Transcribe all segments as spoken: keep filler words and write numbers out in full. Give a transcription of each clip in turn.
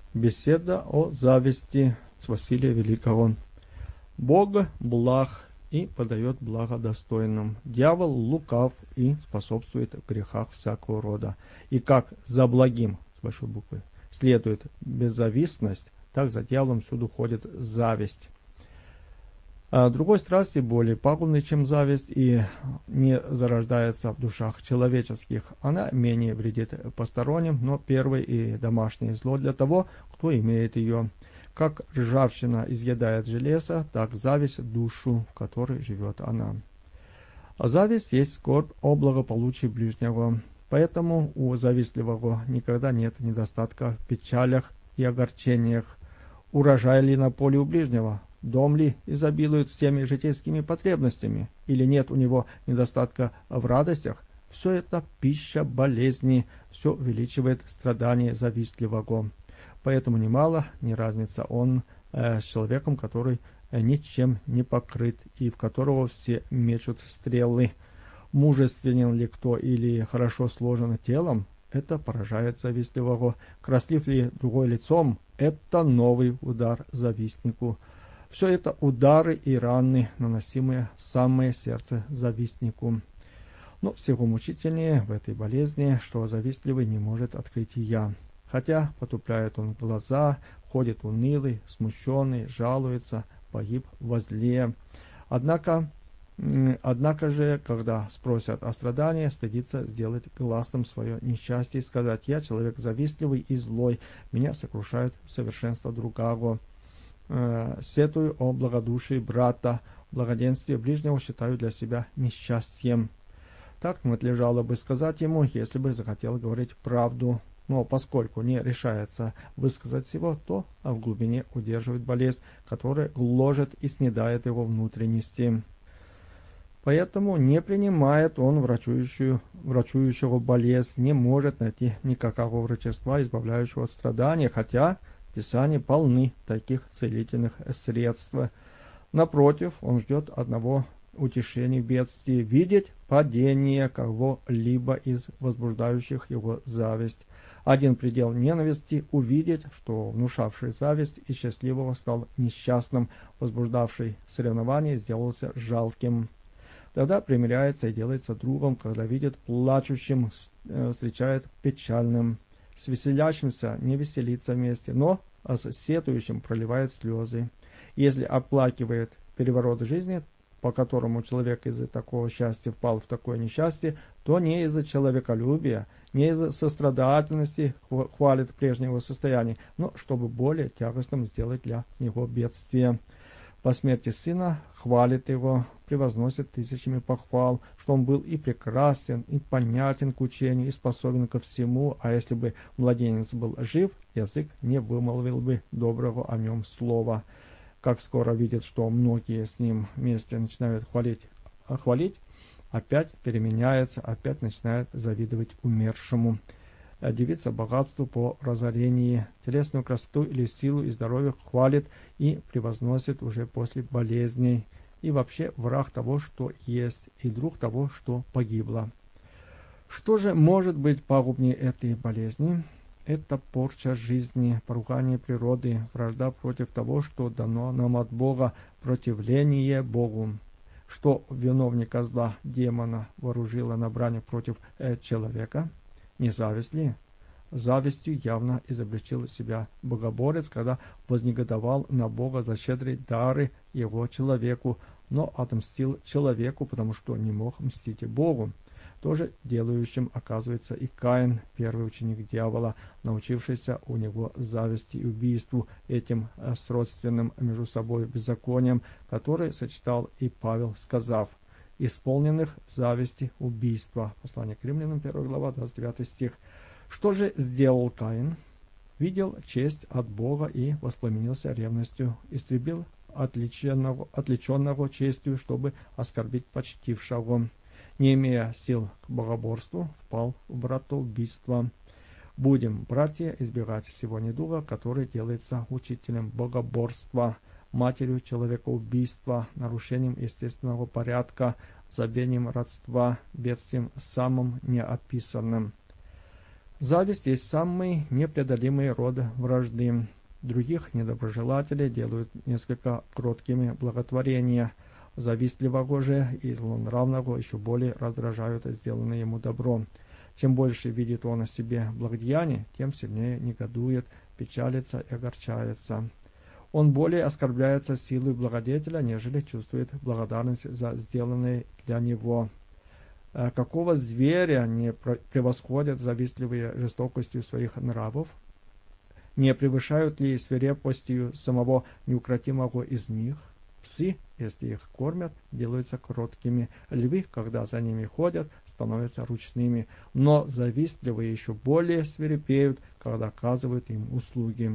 Беседа о зависти с Василия Великого. Бог благ и подает благо достойным. Дьявол лукав и способствует в грехах всякого рода. И как за благим, с большой буквы, следует беззавистность, так за дьяволом всюду ходит зависть. А другой страсти более пагубной, чем зависть, и не зарождается в душах человеческих. Она менее вредит посторонним, но первое и домашнее зло для того, кто имеет ее. Как ржавчина изъедает железо, так зависть душу, в которой живет она. А зависть есть скорбь о благополучии ближнего. Поэтому у завистливого никогда нет недостатка в печалях и огорчениях. Урожай ли на поле у ближнего? Дом ли изобилует всеми житейскими потребностями? Или нет у него недостатка в радостях? Все это пища болезни, все увеличивает страдания завистливого. Поэтому немало не разница он э, с человеком, который э, ничем не покрыт и в которого все мечут стрелы. Мужественен ли кто или хорошо сложен телом, это поражает завистливого. Краслив ли другой лицом, это новый удар завистнику. Все это удары и раны, наносимые в самое сердце завистнику. Но всего мучительнее в этой болезни, что завистливый не может открыть и я. Хотя потупляет он глаза, ходит унылый, смущенный, жалуется, погиб во зле. Однако, однако же, когда спросят о страдании, стыдится сделать гласным свое несчастье и сказать: «Я человек завистливый и злой, меня сокрушает совершенство другого. Сетую о благодушии брата, благоденствие ближнего считаю для себя несчастьем». Так надлежало бы сказать ему, если бы захотел говорить правду. Но поскольку не решается высказать всего, то в глубине удерживает болезнь, которая гложет и снедает его внутренности. Поэтому не принимает он врачующую, врачующего болезнь, не может найти никакого врачества, избавляющего от страдания, хотя Писания полны таких целительных средств. Напротив, он ждет одного утешения в бедствии, видеть падение кого-либо из возбуждающих его зависть. Один предел ненависти — увидеть, что внушавший зависть и счастливого стал несчастным, возбуждавший соревнование сделался жалким. Тогда примиряется и делается другом, когда видит плачущим, встречает печальным. С веселящимся не веселится вместе, но а с сетующим проливает слезы. Если оплакивает переворот жизни, по которому человек из-за такого счастья впал в такое несчастье, то не из-за человеколюбия, не из-за сострадательности хвалит прежнего состояния, но чтобы более тягостным сделать для него бедствие. По смерти сына хвалит его, превозносит тысячами похвал, что он был и прекрасен, и понятен к учению, и способен ко всему, а если бы младенец был жив, язык не вымолвил бы доброго о нем слова. Как скоро видит, что многие с ним вместе начинают хвалить, хвалить, опять переменяется, опять начинает завидовать умершему. Дивится богатству по разорении, телесную красоту или силу и здоровье хвалит и превозносит уже после болезней, и вообще враг того, что есть, и друг того, что погибло. Что же может быть пагубнее этой болезни? Это порча жизни, поругание природы, вражда против того, что дано нам от Бога, противление Богу. Что виновника зла, демона, вооружило на брань против э, человека? Не зависть ли? Завистью явно изобличил себя богоборец, когда вознегодовал на Бога за щедрые дары его человеку, но отомстил человеку, потому что не мог мстить и Богу. Тоже делающим оказывается и Каин, первый ученик дьявола, научившийся у него зависти и убийству, этим сродственным между собой беззаконием, который сочетал и Павел, сказав: «Исполненных зависти убийства». Послание к Римлянам, первая глава, двадцать девятый стих. Что же сделал Каин? Видел честь от Бога и воспламенился ревностью, истребил отличенного, отличенного честью, чтобы оскорбить почтившего. Не имея сил к богоборству, впал в братоубийство. Будем, братья, избегать всего недуга, который делается учителем богоборства, матерью человекоубийства, нарушением естественного порядка, забвением родства, бедствием самым неописанным. Зависть есть самый непреодолимый род вражды. Других недоброжелателей делают несколько кроткими благотворения. Завистливого же и злонравного еще более раздражают сделанное ему добро. Чем больше видит он о себе благодеяний, тем сильнее негодует, печалится и огорчается. Он более оскорбляется силой благодетеля, нежели чувствует благодарность за сделанное для него. Какого зверя не превосходят завистливые жестокостью своих нравов? Не превышают ли свирепостью самого неукротимого из них? Псы, если их кормят, делаются кроткими. Львы, когда за ними ходят, становятся ручными. Но завистливые еще более свирепеют, когда оказывают им услуги.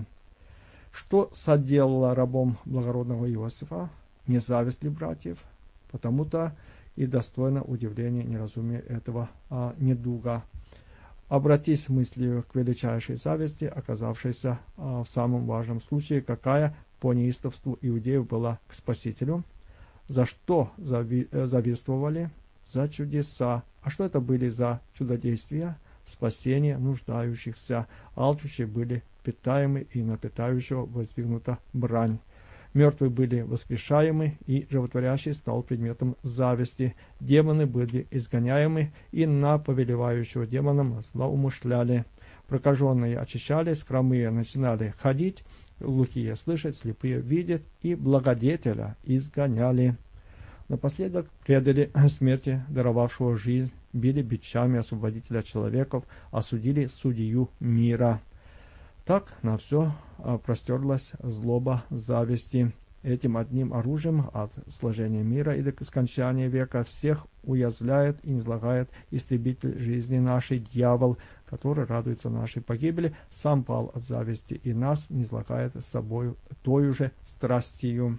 Что соделало рабом благородного Иосифа? Не зависть ли братьев? Потому-то и достойно удивления неразумия этого а, недуга. Обратись мыслью к величайшей зависти, оказавшейся а, в самом важном случае, какая по неистовству иудеев была к Спасителю. За что зави завистовали? За чудеса. А что это были за чудодействия? Спасение нуждающихся. Алчущие были питаемы, и на питающего воздвигнута брань. Мертвые были воскрешаемы, и животворящий стал предметом зависти. Демоны были изгоняемы, и на повелевающего демоном злоумышляли. Прокаженные очищались, хромые начинали ходить, глухие слышать, слепые видеть, и благодетеля изгоняли. Напоследок предали смерти даровавшего жизнь, били бичами освободителя человеков, осудили судью мира. Так на все простерлась злоба зависти. Этим одним оружием от сложения мира и до скончания века всех уязвляет и низлагает истребитель жизни нашей, дьявол, который радуется нашей погибели, сам пал от зависти и нас низлагает с собою той же страстью.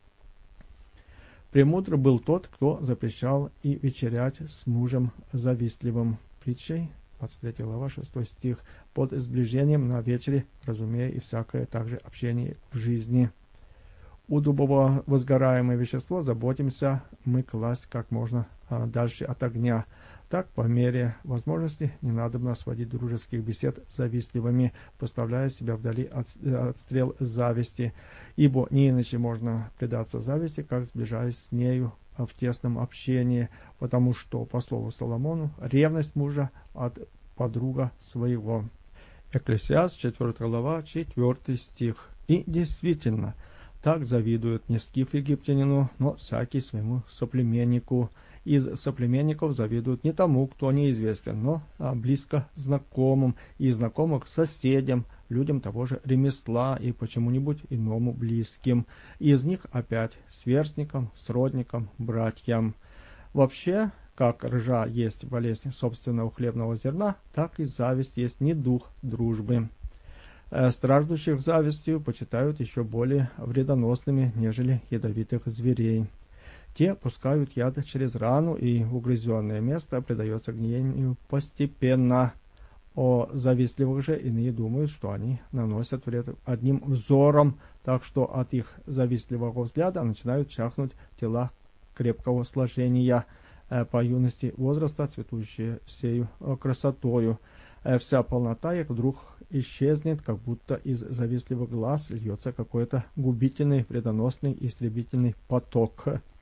Премудр был тот, кто запрещал и вечерять с мужем завистливым. Притчей, двадцать третья глава, шестой стих. Под сближением на вечере, разумея и всякое также общение в жизни. Удобово возгораемое вещество заботимся мы класть как можно а, дальше от огня. Так, по мере возможности, не надобно сводить дружеских бесед с завистливыми, поставляя себя вдали от, от стрел зависти, ибо не иначе можно предаться зависти, как сближаясь с нею в тесном общении, потому что, по слову Соломону, ревность мужа от подруга своего. Экклесиаст, четвёртая глава, четвёртый стих. И действительно, так завидуют не скиф египтянину, но всякий своему соплеменнику. Из соплеменников завидуют не тому, кто неизвестен, но а, близко знакомым, и знакомых соседям, людям того же ремесла и почему-нибудь иному близким. Из них опять сверстникам, сродникам, братьям. Вообще, как ржа есть болезнь собственного хлебного зерна, так и зависть есть недух дружбы. Страждущих завистью почитают еще более вредоносными, нежели ядовитых зверей. Те пускают яд через рану, и угрызенное место придается гниению постепенно. О завистливых же иные думают, что они наносят вред одним взором, так что от их завистливого взгляда начинают чахнуть тела крепкого сложения, по юности возраста цветущие сею красотою. Вся полнота их вдруг исчезнет, как будто из завистливых глаз льется какой-то губительный, вредоносный, истребительный поток.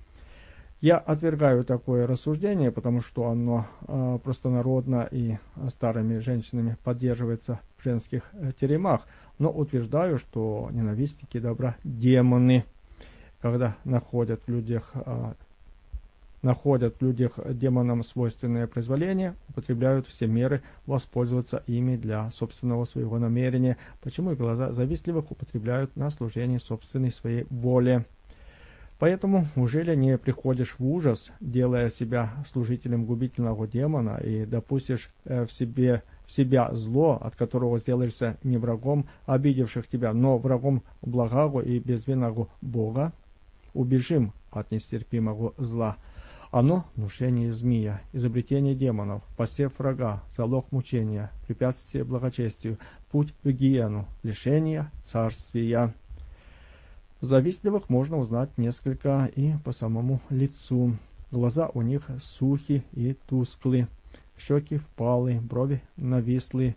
Я отвергаю такое рассуждение, потому что оно э, простонародно и старыми женщинами поддерживается в женских э, теремах, но утверждаю, что ненавистники добра демоны, когда находят в людях э, находят в людях демонам свойственное произволение, употребляют все меры воспользоваться ими для собственного своего намерения, почему и глаза завистливых употребляют на служение собственной своей воле. Поэтому ужели не приходишь в ужас, делая себя служителем губительного демона, и допустишь в себе в себя зло, от которого сделаешься не врагом обидевших тебя, но врагом благого и безвинного Бога? Убежим от нестерпимого зла. Оно — внушение змея, изобретение демонов, посев врага, залог мучения, препятствие благочестию, путь в гиену, лишение царствия. Завистливых можно узнать несколько и по самому лицу. Глаза у них сухи и тусклы, щеки впалые, брови навислые,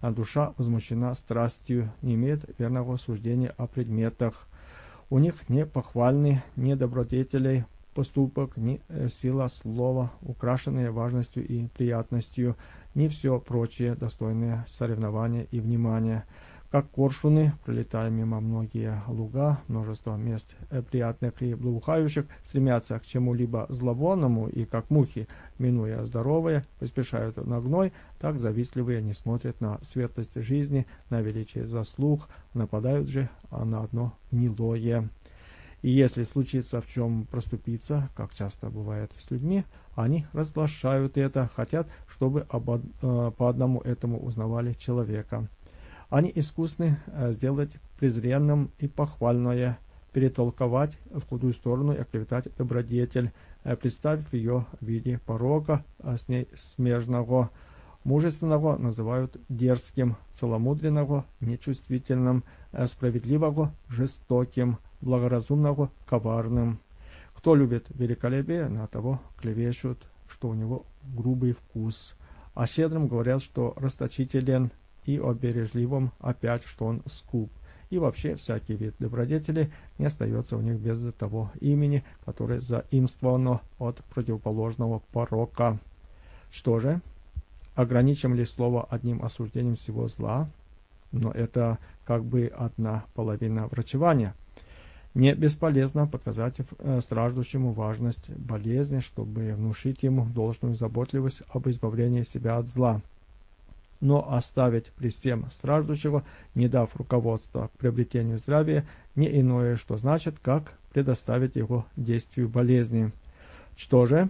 а душа возмущена страстью, не имеет верного суждения о предметах. У них не похвальны, ни добродетелей поступок, ни сила слова, украшенные важностью и приятностью, ни все прочее, достойное соревнования и внимания. Как коршуны, пролетая мимо многие луга, множество мест приятных и благоухающих, стремятся к чему-либо зловонному, и как мухи, минуя здоровые, поспешают на гной, так завистливые не смотрят на светлость жизни, на величие заслуг, нападают же на одно гнилое. И если случится в чем проступиться, как часто бывает с людьми, они разглашают это, хотят, чтобы обо, э, по одному этому узнавали человека. Они искусны сделать презренным и похвальное, перетолковать в худую сторону и оклеветать добродетель, представив ее в виде порока, а с ней смежного. Мужественного называют дерзким, целомудренного нечувствительным, справедливого жестоким, благоразумного коварным. Кто любит великолепие, на того клевещут, что у него грубый вкус. О щедром говорят, что расточителен, и о бережливом опять, что он скуп. И вообще всякий вид добродетели не остается у них без того имени, которое заимствовано от противоположного порока. Что же? Ограничим ли слово одним осуждением всего зла? Но это как бы одна половина врачевания. Не бесполезно показать страждущему важность болезни, чтобы внушить ему должную заботливость об избавлении себя от зла. Но оставить при всем страждущего, не дав руководства к приобретению здравия, не иное, что значит, как предоставить его действию болезни. Что же?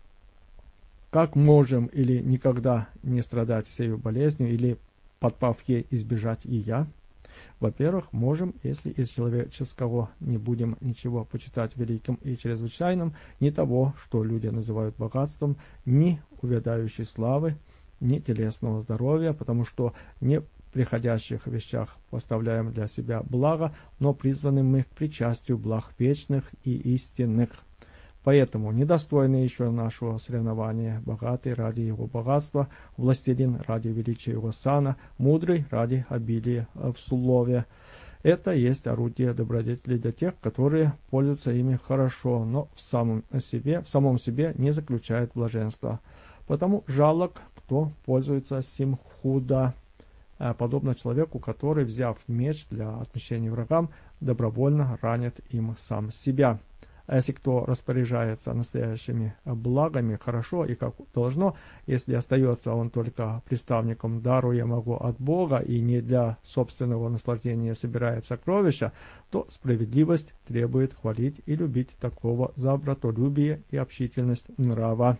Как можем или никогда не страдать сею болезнью, или, подпав ей, избежать ее? Во-первых, можем, если из человеческого не будем ничего почитать великим и чрезвычайным, ни того, что люди называют богатством, ни увядающей славы, ни телесного здоровья, потому что не в приходящих вещах поставляем для себя благо, но призваны мы к причастию благ вечных и истинных. Поэтому недостойны еще нашего соревнования, богатый ради его богатства, властелин ради величия его сана, мудрый ради обилия в слове. Это есть орудие добродетели для тех, которые пользуются ими хорошо, но в самом себе, в самом себе не заключают блаженства. Потому жалок, кто пользуется сим худо, подобно человеку, который, взяв меч для отмщения врагам, добровольно ранит им сам себя. А если кто распоряжается настоящими благами хорошо и как должно, если остается он только приставником даруемого от Бога и не для собственного наслаждения собирает сокровища, то справедливость требует хвалить и любить такого за братолюбие и общительность нрава.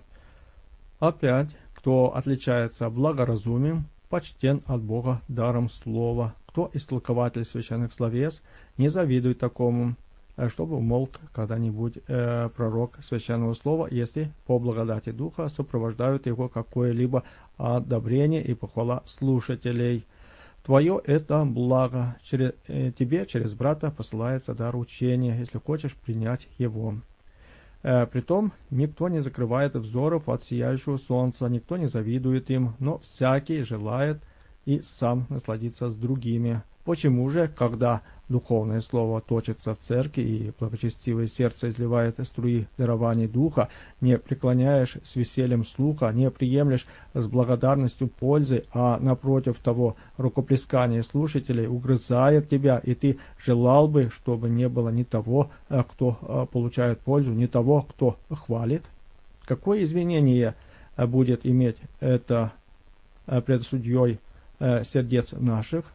Опять, кто отличается благоразумием, почтен от Бога даром слова. Кто истолкователь священных словес, не завидуй такому, чтобы умолк когда-нибудь э, пророк священного слова, если по благодати Духа сопровождают его какое-либо одобрение и похвала слушателей. Твое это благо, через, э, тебе через брата посылается дар учения, если хочешь принять его. Э, притом никто не закрывает взоров от сияющего солнца, никто не завидует им, но всякий желает и сам насладиться с другими. Почему же, когда духовное слово точится в церкви и благочестивое сердце изливает струи дарований духа, не преклоняешь с весельем слуха, не приемлешь с благодарностью пользы, а напротив того рукоплескание слушателей угрызает тебя, и ты желал бы, чтобы не было ни того, кто получает пользу, ни того, кто хвалит? Какое извинение будет иметь это пред судьей сердец наших?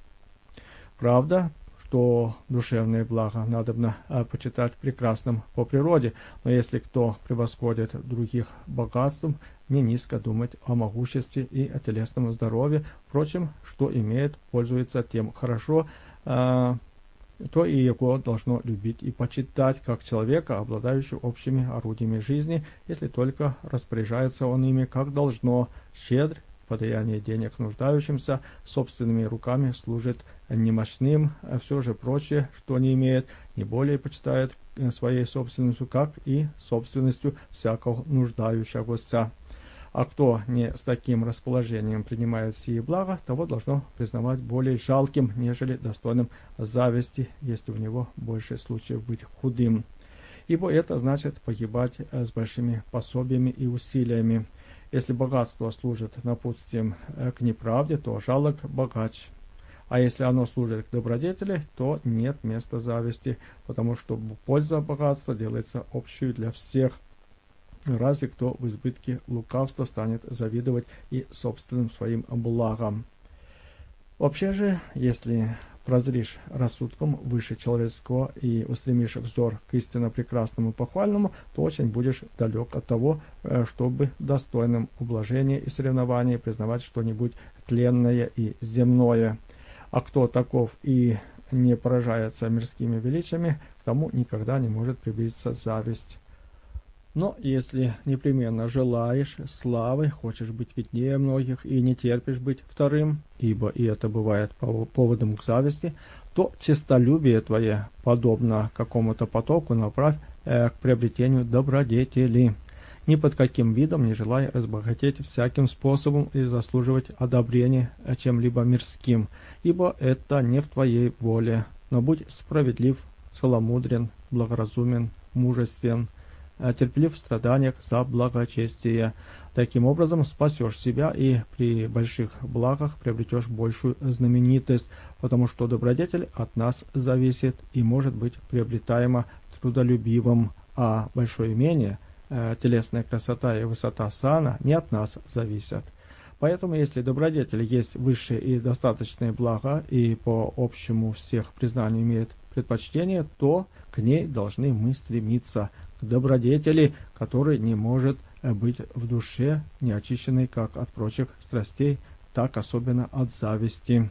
Правда, что душевное благо надобно почитать прекрасным по природе, но если кто превосходит других богатством, не низко думать о могуществе и о телесном здоровье. Впрочем, что имеет, пользуется тем хорошо, то и его должно любить и почитать, как человека, обладающего общими орудиями жизни, если только распоряжается он ими как должно, щедр, подаяние денег нуждающимся, собственными руками служит немощным, а все же прочее, что не имеет, не более почитает своей собственностью, как и собственностью всякого нуждающегося. А кто не с таким расположением принимает сие блага, того должно признавать более жалким, нежели достойным зависти, если у него больше случаев быть худым. Ибо это значит погибать с большими пособиями и усилиями. Если богатство служит напутствием к неправде, то жалок богач. А если оно служит к добродетели, то нет места зависти, потому что польза богатства делается общую для всех. Разве кто в избытке лукавства станет завидовать и собственным своим благам? Вообще же, если прозришь рассудком выше человеческого и устремишь взор к истинно прекрасному и похвальному, то очень будешь далек от того, чтобы достойным ублажения и соревнований признавать что-нибудь тленное и земное. А кто таков и не поражается мирскими величиями, к тому никогда не может приблизиться зависть. Но если непременно желаешь славы, хочешь быть виднее многих и не терпишь быть вторым, ибо и это бывает поводом к зависти, то честолюбие твое, подобно какому-то потоку, направь э, к приобретению добродетели. Ни под каким видом не желай разбогатеть всяким способом и заслуживать одобрения чем-либо мирским, ибо это не в твоей воле. Но будь справедлив, целомудрен, благоразумен, мужествен, терпелив в страданиях за благочестие. Таким образом спасешь себя и при больших благах приобретешь большую знаменитость, потому что добродетель от нас зависит и может быть приобретаема трудолюбивым, а большое имение, телесная красота и высота сана не от нас зависят. Поэтому, если добродетель есть высшее и достаточное благо и по общему всех признанию имеет предпочтение, то к ней должны мы стремиться, к добродетели, которой не может быть в душе не очищенной как от прочих страстей, так особенно от зависти.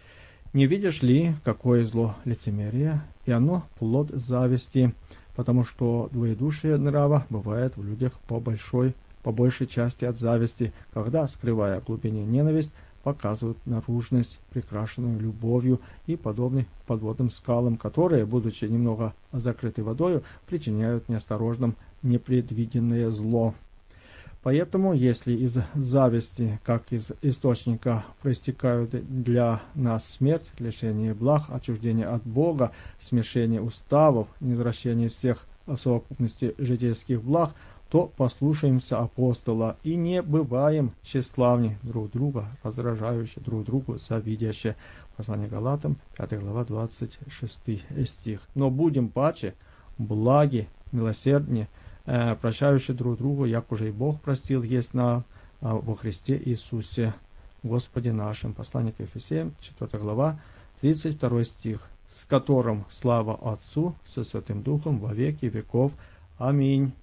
Не видишь ли, какое зло лицемерие, и оно плод зависти, потому что двоедушие нрава бывает в людях по большой, по большей части от зависти, когда, скрывая в глубине ненависть, показывают наружность, прикрашенную любовью и подобны подводным скалам, которые, будучи немного закрыты водою, причиняют неосторожным непредвиденное зло. Поэтому, если из зависти, как из источника, проистекают для нас смерть, лишение благ, отчуждение от Бога, смешение уставов, незвращение всех в совокупности житейских благ, то послушаемся апостола и не бываем тщеславны друг друга, раздражающие друг другу, завидящие. Послание Галатам, пятая глава, двадцать шестой стих. Но будем паче, благи, милосерднее, э, прощающие друг другу, як уже и Бог простил, есть на, э, во Христе Иисусе, Господе нашим. Послание к Ефесянам, четвёртая глава, тридцать второй стих. С которым слава Отцу со Святым Духом во веки веков. Аминь.